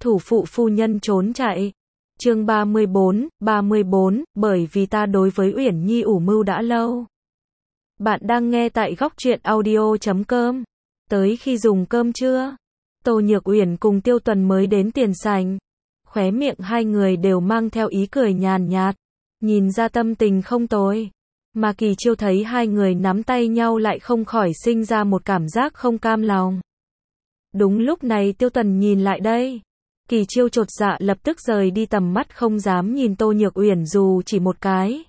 Thủ phụ phu nhân trốn chạy. Chương 34, bởi vì ta đối với Uyển Nhi ủ mưu đã lâu. Bạn đang nghe tại góc truyện audio.com. Tới khi dùng cơm trưa, Tô Nhược Uyển cùng Tiêu Tuần mới đến tiền sảnh. Khóe miệng hai người đều mang theo ý cười nhàn nhạt, nhìn ra tâm tình không tồi. Mà Kỳ Chiêu thấy hai người nắm tay nhau lại không khỏi sinh ra một cảm giác không cam lòng. Đúng lúc này Tiêu Tuần nhìn lại đây. Kỳ Chiêu chột dạ lập tức rời đi tầm mắt, không dám nhìn Tô Nhược Uyển dù chỉ một cái.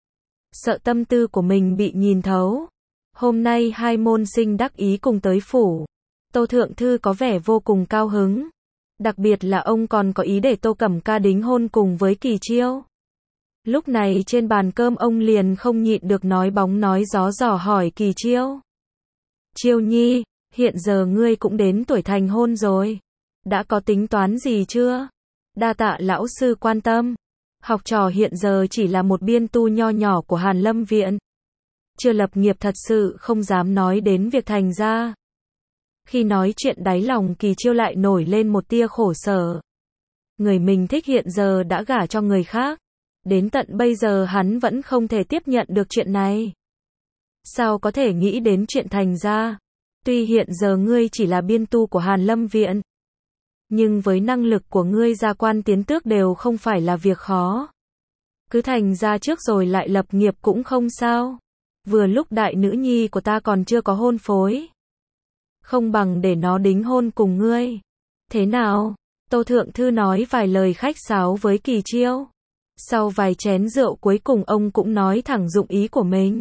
Sợ tâm tư của mình bị nhìn thấu. Hôm nay hai môn sinh đắc ý cùng tới phủ. Tô Thượng Thư có vẻ vô cùng cao hứng. Đặc biệt là ông còn có ý để Tô Cẩm Ca đính hôn cùng với Kỳ Chiêu. Lúc này trên bàn cơm ông liền không nhịn được nói bóng nói gió dò hỏi Kỳ Chiêu. Chiêu Nhi, hiện giờ ngươi cũng đến tuổi thành hôn rồi. Đã có tính toán gì chưa? Đa tạ lão sư quan tâm. Học trò hiện giờ chỉ là một biên tu nho nhỏ của Hàn Lâm Viện. Chưa lập nghiệp, thật sự không dám nói đến việc thành gia. Khi nói chuyện đáy lòng Kỳ Chiêu lại nổi lên một tia khổ sở. Người mình thích hiện giờ đã gả cho người khác. Đến tận bây giờ hắn vẫn không thể tiếp nhận được chuyện này. Sao có thể nghĩ đến chuyện thành gia? Tuy hiện giờ ngươi chỉ là biên tu của Hàn Lâm Viện, nhưng với năng lực của ngươi gia quan tiến tước đều không phải là việc khó. Cứ thành gia trước rồi lại lập nghiệp cũng không sao. Vừa lúc đại nữ nhi của ta còn chưa có hôn phối. Không bằng để nó đính hôn cùng ngươi. Thế nào? Tô Thượng Thư nói vài lời khách sáo với Kỳ Chiêu. Sau vài chén rượu cuối cùng ông cũng nói thẳng dụng ý của mình.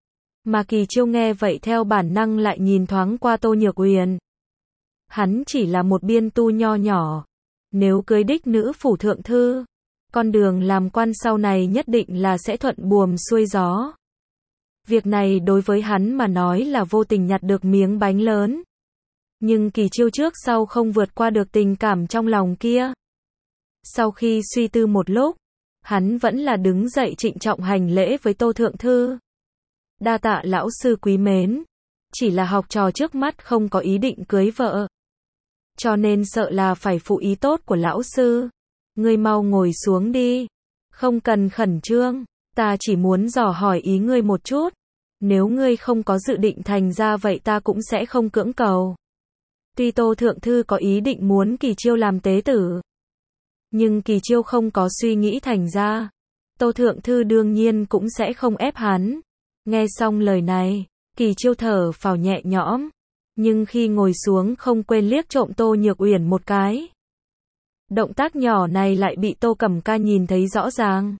Mà Kỳ Chiêu nghe vậy theo bản năng lại nhìn thoáng qua Tô Nhược Uyển. Hắn chỉ là một biên tu nho nhỏ. Nếu cưới đích nữ phủ thượng thư, con đường làm quan sau này nhất định là sẽ thuận buồm xuôi gió. Việc này đối với hắn mà nói là vô tình nhặt được miếng bánh lớn. Nhưng Kỳ Chiêu trước sau không vượt qua được tình cảm trong lòng kia. Sau khi suy tư một lúc, hắn vẫn là đứng dậy trịnh trọng hành lễ với Tô Thượng Thư. Đa tạ lão sư quý mến. Chỉ là học trò trước mắt không có ý định cưới vợ. Cho nên sợ là phải phụ ý tốt của lão sư. Ngươi mau ngồi xuống đi. Không cần khẩn trương. Ta chỉ muốn dò hỏi ý ngươi một chút. Nếu ngươi không có dự định thành ra vậy ta cũng sẽ không cưỡng cầu. Tuy Tô Thượng Thư có ý định muốn Kỳ Chiêu làm tế tử, nhưng Kỳ Chiêu không có suy nghĩ thành ra. Tô Thượng Thư đương nhiên cũng sẽ không ép hắn. Nghe xong lời này, Kỳ Chiêu thở phào nhẹ nhõm. Nhưng khi ngồi xuống không quên liếc trộm Tô Nhược Uyển một cái. Động tác nhỏ này lại bị Tô Cẩm Ca nhìn thấy rõ ràng.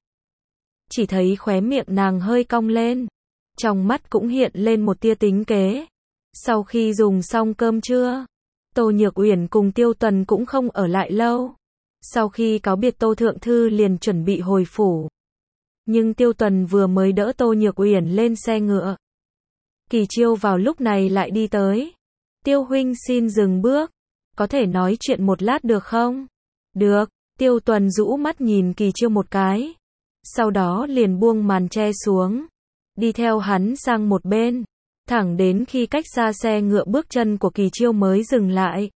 Chỉ thấy khóe miệng nàng hơi cong lên. Trong mắt cũng hiện lên một tia tính kế. Sau khi dùng xong cơm trưa, Tô Nhược Uyển cùng Tiêu Tuần cũng không ở lại lâu. Sau khi cáo biệt Tô Thượng Thư liền chuẩn bị hồi phủ. Nhưng Tiêu Tuần vừa mới đỡ Tô Nhược Uyển lên xe ngựa. Kỳ Chiêu vào lúc này lại đi tới. Tiêu huynh xin dừng bước. Có thể nói chuyện một lát được không? Được. Tiêu Tuần rũ mắt nhìn Kỳ Chiêu một cái. Sau đó liền buông màn che xuống. Đi theo hắn sang một bên. Thẳng đến khi cách xa xe ngựa bước chân của Kỳ Chiêu mới dừng lại.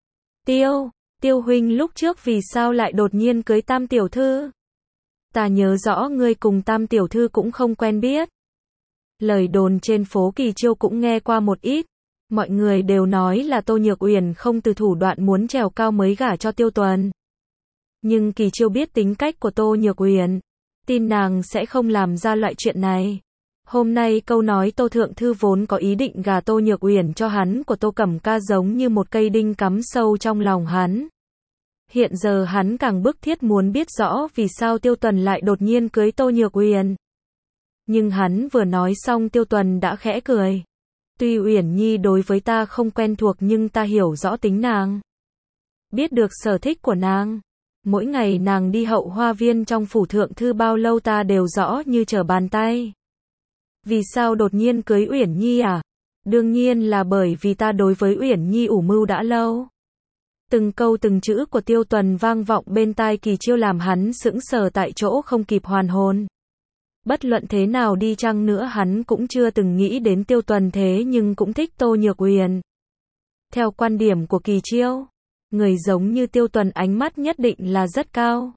Tiêu huynh lúc trước vì sao lại đột nhiên cưới Tam tiểu thư? Ta nhớ rõ ngươi cùng Tam tiểu thư cũng không quen biết. Lời đồn trên phố Kỳ Chiêu cũng nghe qua một ít. Mọi người đều nói là Tô Nhược Uyển không từ thủ đoạn muốn trèo cao mới gả cho Tiêu Tuần. Nhưng Kỳ Chiêu biết tính cách của Tô Nhược Uyển, tin nàng sẽ không làm ra loại chuyện này. Hôm nay câu nói Tô Thượng Thư vốn có ý định gả Tô Nhược Uyển cho hắn của Tô Cẩm Ca giống như một cây đinh cắm sâu trong lòng hắn. Hiện giờ hắn càng bức thiết muốn biết rõ vì sao Tiêu Tuần lại đột nhiên cưới Tô Nhược Uyển. Nhưng hắn vừa nói xong Tiêu Tuần đã khẽ cười. Tuy Uyển Nhi đối với ta không quen thuộc nhưng ta hiểu rõ tính nàng. Biết được sở thích của nàng. Mỗi ngày nàng đi hậu hoa viên trong phủ thượng thư bao lâu ta đều rõ như trở bàn tay. Vì sao đột nhiên cưới Uyển Nhi à? Đương nhiên là bởi vì ta đối với Uyển Nhi ủ mưu đã lâu. Từng câu từng chữ của Tiêu Tuần vang vọng bên tai Kỳ Chiêu làm hắn sững sờ tại chỗ không kịp hoàn hồn. Bất luận thế nào đi chăng nữa hắn cũng chưa từng nghĩ đến Tiêu Tuần thế nhưng cũng thích Tô Nhược Uyển. Theo quan điểm của Kỳ Chiêu, Người giống như Tiêu Tuần ánh mắt nhất định là rất cao.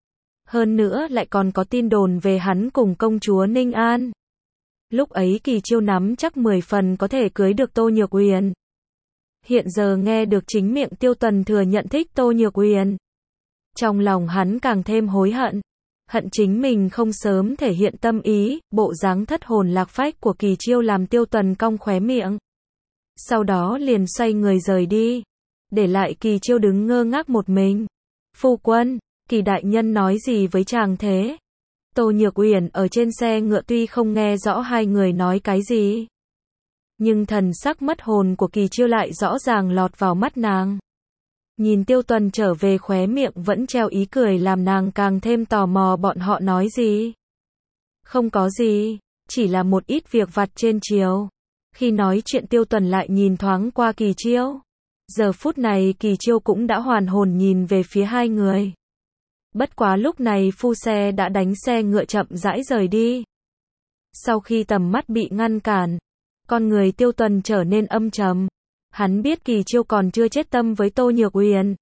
Hơn nữa lại còn có tin đồn về hắn cùng công chúa Ninh An. Lúc ấy Kỳ Chiêu nắm chắc 10 phần có thể cưới được Tô Nhược Uyển. Hiện giờ nghe được chính miệng Tiêu Tuần thừa nhận thích Tô Nhược Uyển. Trong lòng hắn càng thêm hối hận. Hận chính mình không sớm thể hiện tâm ý, bộ dáng thất hồn lạc phách của Kỳ Chiêu làm Tiêu Tuần cong khóe miệng. Sau đó liền xoay người rời đi. Để lại Kỳ Chiêu đứng ngơ ngác một mình. Phu quân, Kỳ đại nhân nói gì với chàng thế? Tô Nhược Uyển ở trên xe ngựa tuy không nghe rõ hai người nói cái gì. Nhưng thần sắc mất hồn của Kỳ Chiêu lại rõ ràng lọt vào mắt nàng. Nhìn Tiêu Tuần trở về khóe miệng vẫn treo ý cười làm nàng càng thêm tò mò bọn họ nói gì. Không có gì, chỉ là một ít việc vặt trên chiều. Khi nói chuyện Tiêu Tuần lại nhìn thoáng qua Kỳ Chiêu. Giờ phút này Kỳ Chiêu cũng đã hoàn hồn nhìn về phía hai người. Bất quá lúc này phu xe đã đánh xe ngựa chậm rãi rời đi. Sau khi tầm mắt bị ngăn cản, con người Tiêu Tuần trở nên âm trầm. Hắn biết Kỳ Chiêu còn chưa chết tâm với Tô Nhược Uyển.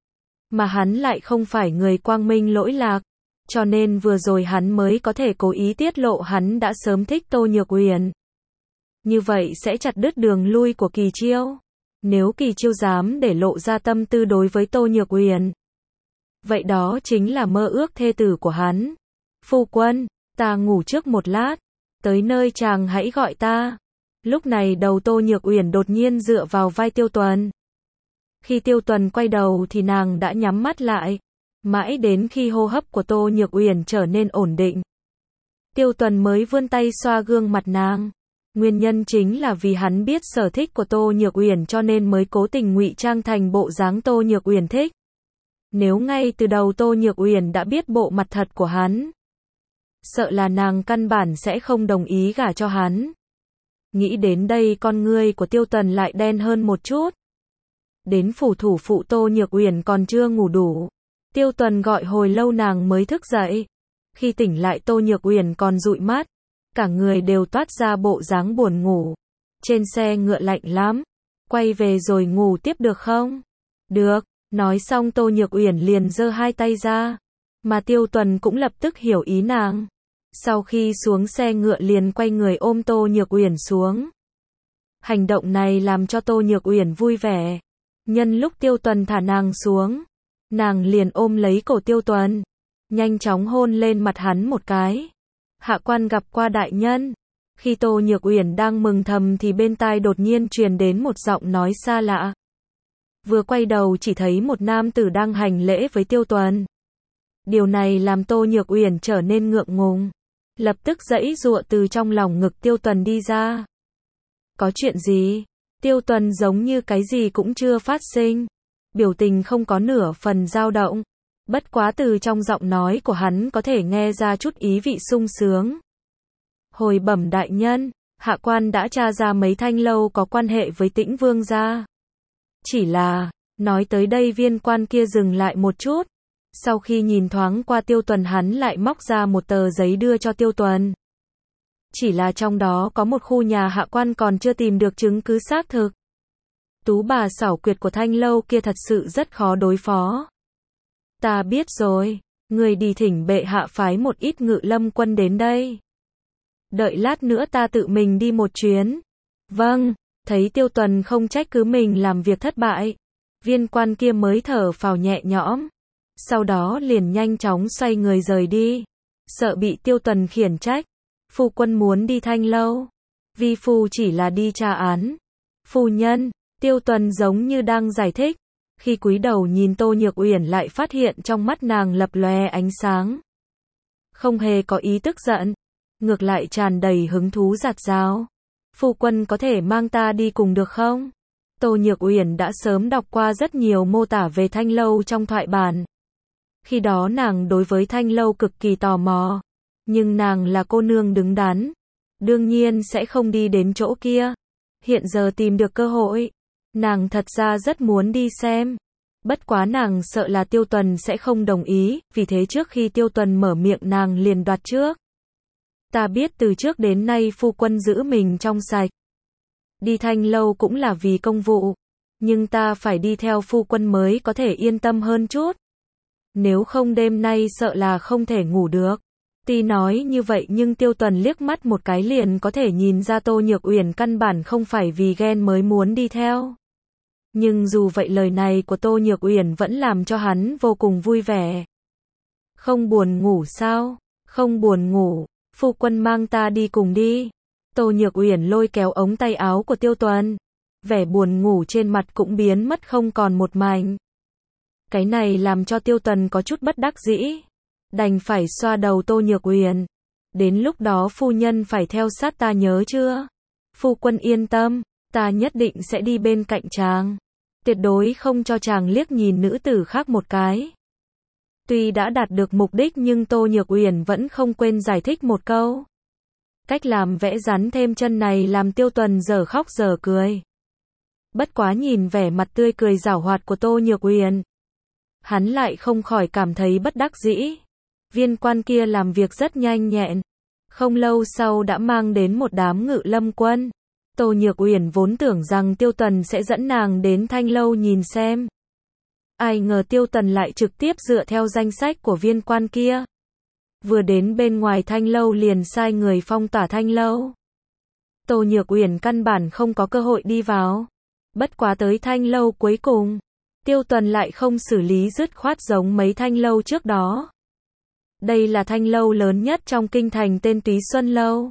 Mà hắn lại không phải người quang minh lỗi lạc. Cho nên vừa rồi hắn mới có thể cố ý tiết lộ hắn đã sớm thích Tô Nhược Uyển. Như vậy sẽ chặt đứt đường lui của Kỳ Chiêu. Nếu Kỳ Chiêu dám để lộ ra tâm tư đối với Tô Nhược Uyển, vậy đó chính là mơ ước thê tử của hắn. Phu quân, ta ngủ trước một lát, tới nơi chàng hãy gọi ta. Lúc này đầu Tô Nhược Uyển đột nhiên dựa vào vai Tiêu Tuần. Khi Tiêu Tuần quay đầu thì nàng đã nhắm mắt lại, mãi đến khi hô hấp của Tô Nhược Uyển trở nên ổn định. Tiêu Tuần mới vươn tay xoa gương mặt nàng. Nguyên nhân chính là vì hắn biết sở thích của Tô Nhược Uyển cho nên mới cố tình ngụy trang thành bộ dáng Tô Nhược Uyển thích. Nếu ngay từ đầu Tô Nhược Uyển đã biết bộ mặt thật của hắn, sợ là nàng căn bản sẽ không đồng ý gả cho hắn. Nghĩ đến đây con ngươi của Tiêu Tuần lại đen hơn một chút. Đến phủ thủ phụ Tô Nhược Uyển còn chưa ngủ đủ. Tiêu Tuần gọi hồi lâu nàng mới thức dậy. Khi tỉnh lại Tô Nhược Uyển còn dụi mắt. Cả người đều toát ra bộ dáng buồn ngủ. Trên xe ngựa lạnh lắm. Quay về rồi ngủ tiếp được không? Được. Nói xong Tô Nhược Uyển liền giơ hai tay ra. Mà Tiêu Tuần cũng lập tức hiểu ý nàng. Sau khi xuống xe ngựa liền quay người ôm Tô Nhược Uyển xuống. Hành động này làm cho Tô Nhược Uyển vui vẻ. Nhân lúc Tiêu Tuần thả nàng xuống, nàng liền ôm lấy cổ Tiêu Tuần, nhanh chóng hôn lên mặt hắn một cái. Hạ quan gặp qua đại nhân. Khi Tô Nhược Uyển đang mừng thầm thì bên tai đột nhiên truyền đến một giọng nói xa lạ. Vừa quay đầu chỉ thấy một nam tử đang hành lễ với Tiêu Tuần. Điều này làm Tô Nhược Uyển trở nên ngượng ngùng. Lập tức giãy giụa từ trong lòng ngực Tiêu Tuần đi ra. Có chuyện gì? Tiêu Tuần giống như cái gì cũng chưa phát sinh. Biểu tình không có nửa phần dao động. Bất quá từ trong giọng nói của hắn có thể nghe ra chút ý vị sung sướng. Hồi bẩm đại nhân, hạ quan đã tra ra mấy thanh lâu có quan hệ với Tĩnh Vương gia. Chỉ là, nói tới đây viên quan kia dừng lại một chút. Sau khi nhìn thoáng qua Tiêu Tuần hắn lại móc ra một tờ giấy đưa cho Tiêu Tuần. Chỉ là trong đó có một khu nhà hạ quan còn chưa tìm được chứng cứ xác thực. Tú bà xảo quyệt của thanh lâu kia thật sự rất khó đối phó. Ta biết rồi, người đi thỉnh bệ hạ phái một ít ngự lâm quân đến đây. Đợi lát nữa ta tự mình đi một chuyến. Vâng, thấy Tiêu Tuần không trách cứ mình làm việc thất bại. Viên quan kia mới thở phào nhẹ nhõm. Sau đó liền nhanh chóng xoay người rời đi. Sợ bị Tiêu Tuần khiển trách. Phu quân muốn đi thanh lâu. Vi phu chỉ là đi tra án. Phu nhân, Tiêu Tuần giống như đang giải thích. Khi cúi đầu nhìn Tô Nhược Uyển lại phát hiện trong mắt nàng lập lòe ánh sáng. Không hề có ý tức giận. Ngược lại tràn đầy hứng thú rạt rào. Phu quân có thể mang ta đi cùng được không? Tô Nhược Uyển đã sớm đọc qua rất nhiều mô tả về thanh lâu trong thoại bản. Khi đó nàng đối với thanh lâu cực kỳ tò mò. Nhưng nàng là cô nương đứng đắn. Đương nhiên sẽ không đi đến chỗ kia. Hiện giờ tìm được cơ hội. Nàng thật ra rất muốn đi xem. Bất quá nàng sợ là Tiêu Tuần sẽ không đồng ý. Vì thế trước khi Tiêu Tuần mở miệng nàng liền đoạt trước. Ta biết từ trước đến nay phu quân giữ mình trong sạch. Đi thanh lâu cũng là vì công vụ. Nhưng ta phải đi theo phu quân mới có thể yên tâm hơn chút. Nếu không đêm nay sợ là không thể ngủ được. Tuy nói như vậy nhưng Tiêu Tuần liếc mắt một cái liền có thể nhìn ra Tô Nhược Uyển căn bản không phải vì ghen mới muốn đi theo. Nhưng dù vậy lời này của Tô Nhược Uyển vẫn làm cho hắn vô cùng vui vẻ. Không buồn ngủ sao? Không buồn ngủ, phu quân mang ta đi cùng đi. Tô Nhược Uyển lôi kéo ống tay áo của Tiêu Tuần. Vẻ buồn ngủ trên mặt cũng biến mất không còn một mảnh. Cái này làm cho Tiêu Tuần có chút bất đắc dĩ. Đành phải xoa đầu Tô Nhược Uyển. Đến lúc đó phu nhân phải theo sát ta nhớ chưa? Phu quân yên tâm, ta nhất định sẽ đi bên cạnh chàng. Tuyệt đối không cho chàng liếc nhìn nữ tử khác một cái. Tuy đã đạt được mục đích nhưng Tô Nhược Uyển vẫn không quên giải thích một câu. Cách làm vẽ rắn thêm chân này làm Tiêu Tuần dở khóc dở cười. Bất quá nhìn vẻ mặt tươi cười giảo hoạt của Tô Nhược Uyển, hắn lại không khỏi cảm thấy bất đắc dĩ. Viên quan kia làm việc rất nhanh nhẹn. Không lâu sau đã mang đến một đám ngự lâm quân. Tô Nhược Uyển vốn tưởng rằng Tiêu Tuần sẽ dẫn nàng đến Thanh Lâu nhìn xem. Ai ngờ Tiêu Tuần lại trực tiếp dựa theo danh sách của viên quan kia. Vừa đến bên ngoài Thanh Lâu liền sai người phong tỏa Thanh Lâu. Tô Nhược Uyển căn bản không có cơ hội đi vào. Bất quá tới Thanh Lâu cuối cùng, Tiêu Tuần lại không xử lý dứt khoát giống mấy Thanh Lâu trước đó. Đây là Thanh Lâu lớn nhất trong kinh thành tên Túy Xuân Lâu.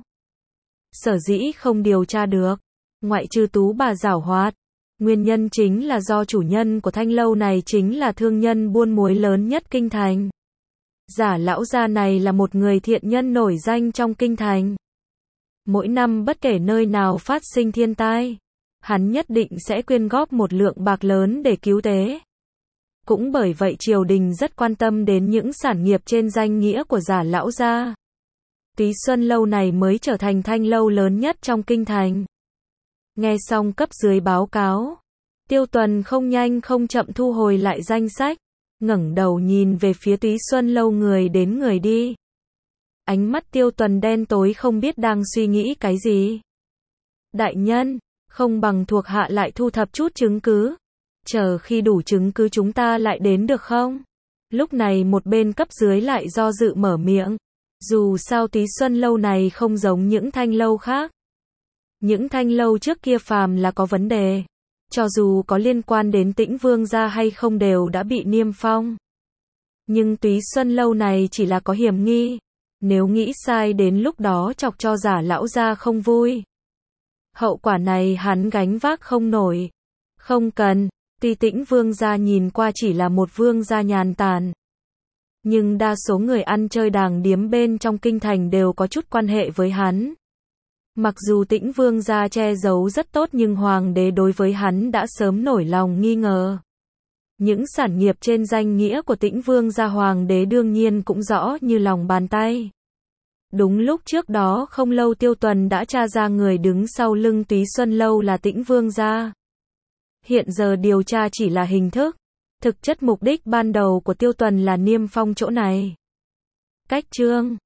Sở dĩ không điều tra được, ngoại trừ Tú bà giảo hoạt, nguyên nhân chính là do chủ nhân của Thanh Lâu này chính là thương nhân buôn muối lớn nhất kinh thành. Giả lão gia này là một người thiện nhân nổi danh trong kinh thành. Mỗi năm bất kể nơi nào phát sinh thiên tai, hắn nhất định sẽ quyên góp một lượng bạc lớn để cứu tế. Cũng bởi vậy triều đình rất quan tâm đến những sản nghiệp trên danh nghĩa của giả lão gia. Túy Xuân Lâu này mới trở thành Thanh Lâu lớn nhất trong kinh thành. Nghe xong cấp dưới báo cáo, Tiêu Tuần không nhanh không chậm thu hồi lại danh sách, ngẩng đầu nhìn về phía Túy Xuân Lâu người đến người đi. Ánh mắt Tiêu Tuần đen tối không biết đang suy nghĩ cái gì. Đại nhân, không bằng thuộc hạ lại thu thập chút chứng cứ. Chờ khi đủ chứng cứ chúng ta lại đến được không? Lúc này một bên cấp dưới lại do dự mở miệng. Dù sao Túy Xuân Lâu này không giống những Thanh Lâu khác. Những Thanh Lâu trước kia phàm là có vấn đề, cho dù có liên quan đến Tĩnh Vương gia hay không đều đã bị niêm phong. Nhưng Túy Xuân Lâu này chỉ là có hiểm nghi. Nếu nghĩ sai đến lúc đó chọc cho giả lão gia không vui. Hậu quả này hắn gánh vác không nổi. Không cần, tuy Tĩnh Vương gia nhìn qua chỉ là một vương gia nhàn tản. Nhưng đa số người ăn chơi đàng điếm bên trong kinh thành đều có chút quan hệ với hắn. Mặc dù Tĩnh Vương gia che giấu rất tốt nhưng hoàng đế đối với hắn đã sớm nổi lòng nghi ngờ. Những sản nghiệp trên danh nghĩa của Tĩnh Vương gia hoàng đế đương nhiên cũng rõ như lòng bàn tay. Đúng lúc trước đó không lâu Tiêu Tuần đã tra ra người đứng sau lưng Túy Xuân Lâu là Tĩnh Vương gia. Hiện giờ điều tra chỉ là hình thức. Thực chất mục đích ban đầu của Tiêu Tuần là niêm phong chỗ này. Cách chương